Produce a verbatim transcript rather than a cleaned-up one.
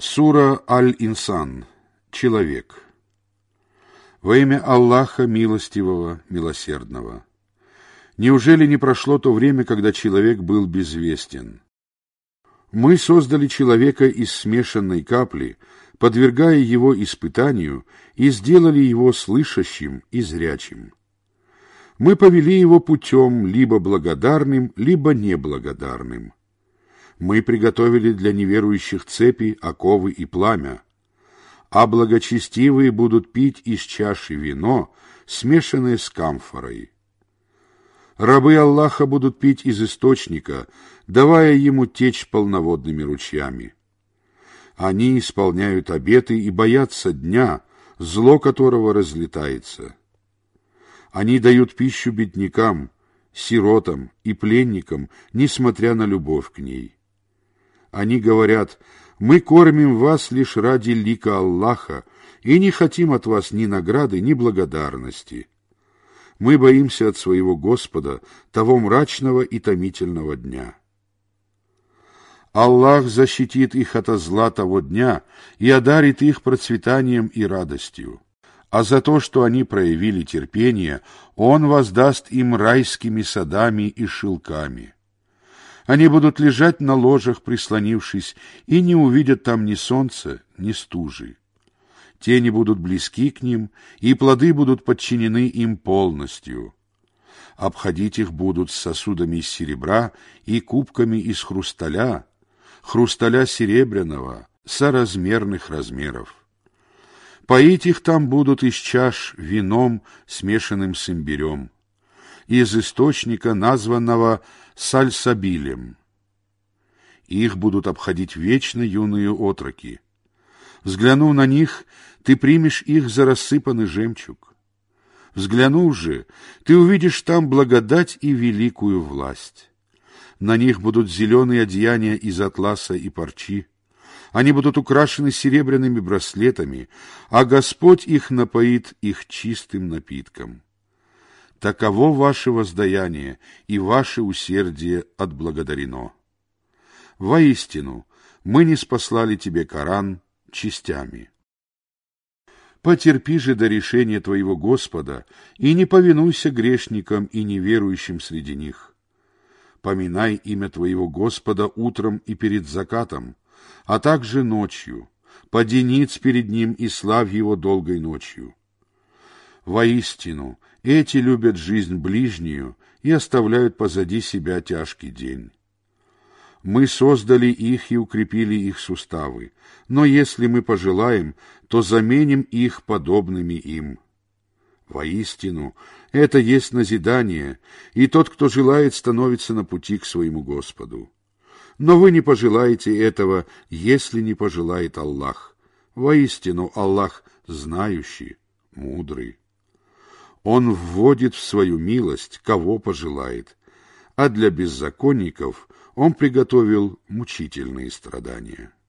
Сура Аль-Инсан. Человек. Во имя Аллаха Милостивого, Милосердного. Неужели не прошло то время, когда человек был безвестен? Мы создали человека из смешанной капли, подвергая его испытанию, и сделали его слышащим и зрячим. Мы повели его путем либо благодарным, либо неблагодарным. Мы приготовили для неверующих цепи, оковы и пламя, а благочестивые будут пить из чаши вино, смешанное с камфорой. Рабы Аллаха будут пить из источника, давая ему течь полноводными ручьями. Они исполняют обеты и боятся дня, зло которого разлетается. Они дают пищу беднякам, сиротам и пленникам, несмотря на любовь к ней. Они говорят: мы кормим вас лишь ради лика Аллаха и не хотим от вас ни награды, ни благодарности. Мы боимся от своего Господа того мрачного и томительного дня. Аллах защитит их ото зла того дня и одарит их процветанием и радостью. А за то, что они проявили терпение, Он воздаст им райскими садами и шелками. Они будут лежать на ложах, прислонившись, и не увидят там ни солнца, ни стужи. Тени будут близки к ним, и плоды будут подчинены им полностью. Обходить их будут с сосудами из серебра и кубками из хрусталя, хрусталя серебряного, соразмерных размеров. Поить их там будут из чаш вином, смешанным с имбирем, из источника, названного Сальсабилем. Их будут обходить вечно юные отроки. Взглянув на них, ты примешь их за рассыпанный жемчуг. Взглянув же, ты увидишь там благодать и великую власть. На них будут зеленые одеяния из атласа и парчи. Они будут украшены серебряными браслетами, а Господь их напоит их чистым напитком. Таково ваше воздаяние, и ваше усердие отблагодарено. Воистину, мы ниспослали тебе Коран частями. Потерпи же до решения твоего Господа, и не повинуйся грешникам и неверующим среди них. Поминай имя твоего Господа утром и перед закатом, а также ночью, поди ниц перед ним и славь его долгой ночью. Воистину, эти любят жизнь ближнюю и оставляют позади себя тяжкий день. Мы создали их и укрепили их суставы, но если мы пожелаем, то заменим их подобными им. Воистину, это есть назидание, и тот, кто желает, становится на пути к своему Господу. Но вы не пожелаете этого, если не пожелает Аллах. Воистину, Аллах знающий, мудрый. Он вводит в свою милость, кого пожелает, а для беззаконников Он приготовил мучительные страдания.